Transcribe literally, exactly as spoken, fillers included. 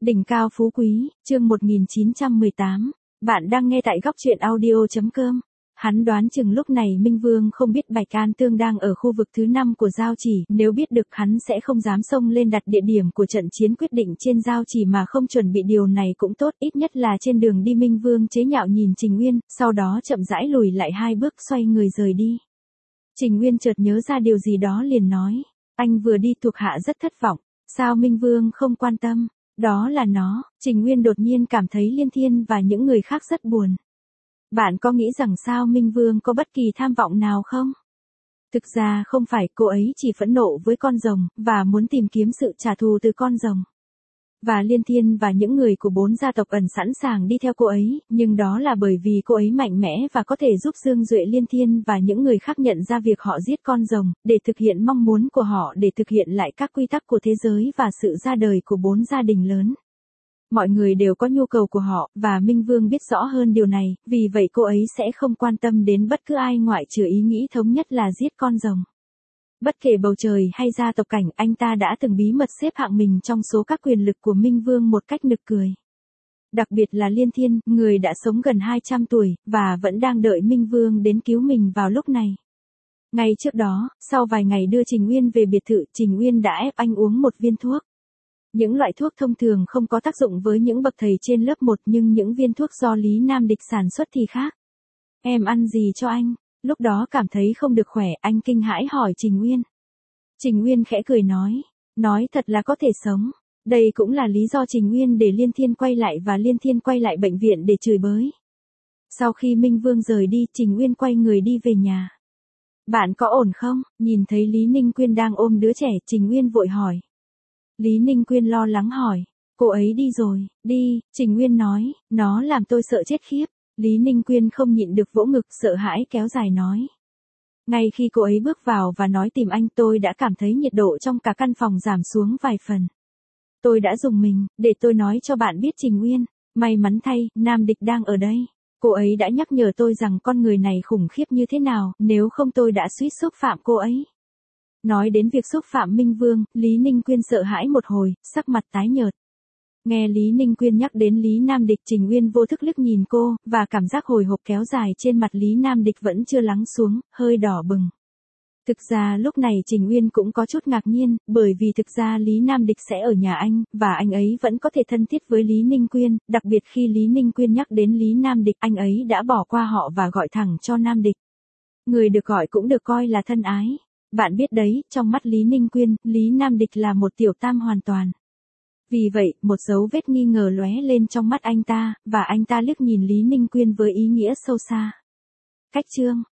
Đỉnh cao phú quý, chương một nghìn chín trăm mười tám. Bạn đang nghe tại góc truyện audio.com. Hắn đoán chừng lúc này Minh Vương không biết Bạch An Tương đang ở khu vực thứ năm của giao chỉ, nếu biết được hắn sẽ không dám xông lên đặt địa điểm của trận chiến quyết định trên giao chỉ mà không chuẩn bị, điều này cũng tốt, ít nhất là trên đường đi Minh Vương chế nhạo nhìn Trình Uyên, sau đó chậm rãi lùi lại hai bước xoay người rời đi. Trình Uyên chợt nhớ ra điều gì đó liền nói, anh vừa đi thuộc hạ rất thất vọng, sao Minh Vương không quan tâm? Đó là nó. Trình Nguyên đột nhiên cảm thấy Liên Thiên và những người khác rất buồn. Bạn có nghĩ rằng sao Minh Vương có bất kỳ tham vọng nào không? Thực ra không phải, cô ấy chỉ phẫn nộ với con rồng, và muốn tìm kiếm sự trả thù từ con rồng. Và Liên Thiên và những người của bốn gia tộc ẩn sẵn sàng đi theo cô ấy, nhưng đó là bởi vì cô ấy mạnh mẽ và có thể giúp Dương Duệ, Liên Thiên và những người khác nhận ra việc họ giết con rồng, để thực hiện mong muốn của họ, để thực hiện lại các quy tắc của thế giới và sự ra đời của bốn gia đình lớn. Mọi người đều có nhu cầu của họ, và Minh Vương biết rõ hơn điều này, vì vậy cô ấy sẽ không quan tâm đến bất cứ ai ngoại trừ ý nghĩ thống nhất là giết con rồng. Bất kể bầu trời hay gia tộc cảnh, anh ta đã từng bí mật xếp hạng mình trong số các quyền lực của Minh Vương một cách nực cười. Đặc biệt là Liên Thiên, người đã sống gần hai trăm tuổi, và vẫn đang đợi Minh Vương đến cứu mình vào lúc này. Ngay trước đó, sau vài ngày đưa Trình Uyên về biệt thự, Trình Uyên đã ép anh uống một viên thuốc. Những loại thuốc thông thường không có tác dụng với những bậc thầy trên lớp một, nhưng những viên thuốc do Lý Nam Địch sản xuất thì khác. Em ăn gì cho anh? Lúc đó cảm thấy không được khỏe, anh kinh hãi hỏi Trình Uyên. Trình Uyên khẽ cười nói, nói thật là có thể sống. Đây cũng là lý do Trình Uyên để Liên Thiên quay lại và Liên Thiên quay lại bệnh viện để chửi bới. Sau khi Minh Vương rời đi, Trình Uyên quay người đi về nhà. Bạn có ổn không? Nhìn thấy Lý Ninh Quyên đang ôm đứa trẻ, Trình Uyên vội hỏi. Lý Ninh Quyên lo lắng hỏi, cô ấy đi rồi, đi, Trình Uyên nói, nó làm tôi sợ chết khiếp. Lý Ninh Quyên không nhịn được vỗ ngực, sợ hãi kéo dài nói. Ngay khi cô ấy bước vào và nói tìm anh, tôi đã cảm thấy nhiệt độ trong cả căn phòng giảm xuống vài phần. Tôi đã dùng mình, để tôi nói cho bạn biết Trình Uyên, may mắn thay, Nam Địch đang ở đây. Cô ấy đã nhắc nhở tôi rằng con người này khủng khiếp như thế nào, nếu không tôi đã suýt xúc phạm cô ấy. Nói đến việc xúc phạm Minh Vương, Lý Ninh Quyên sợ hãi một hồi, sắc mặt tái nhợt. Nghe Lý Ninh Quyên nhắc đến Lý Nam Địch, Trình Uyên vô thức liếc nhìn cô, và cảm giác hồi hộp kéo dài trên mặt Lý Nam Địch vẫn chưa lắng xuống, hơi đỏ bừng. Thực ra lúc này Trình Uyên cũng có chút ngạc nhiên, bởi vì thực ra Lý Nam Địch sẽ ở nhà anh, và anh ấy vẫn có thể thân thiết với Lý Ninh Quyên, đặc biệt khi Lý Ninh Quyên nhắc đến Lý Nam Địch, anh ấy đã bỏ qua họ và gọi thẳng cho Nam Địch. Người được gọi cũng được coi là thân ái. Bạn biết đấy, trong mắt Lý Ninh Quyên, Lý Nam Địch là một tiểu tam hoàn toàn. Vì vậy, một dấu vết nghi ngờ lóe lên trong mắt anh ta, và anh ta liếc nhìn Lý Ninh Quyên với ý nghĩa sâu xa. Cách chương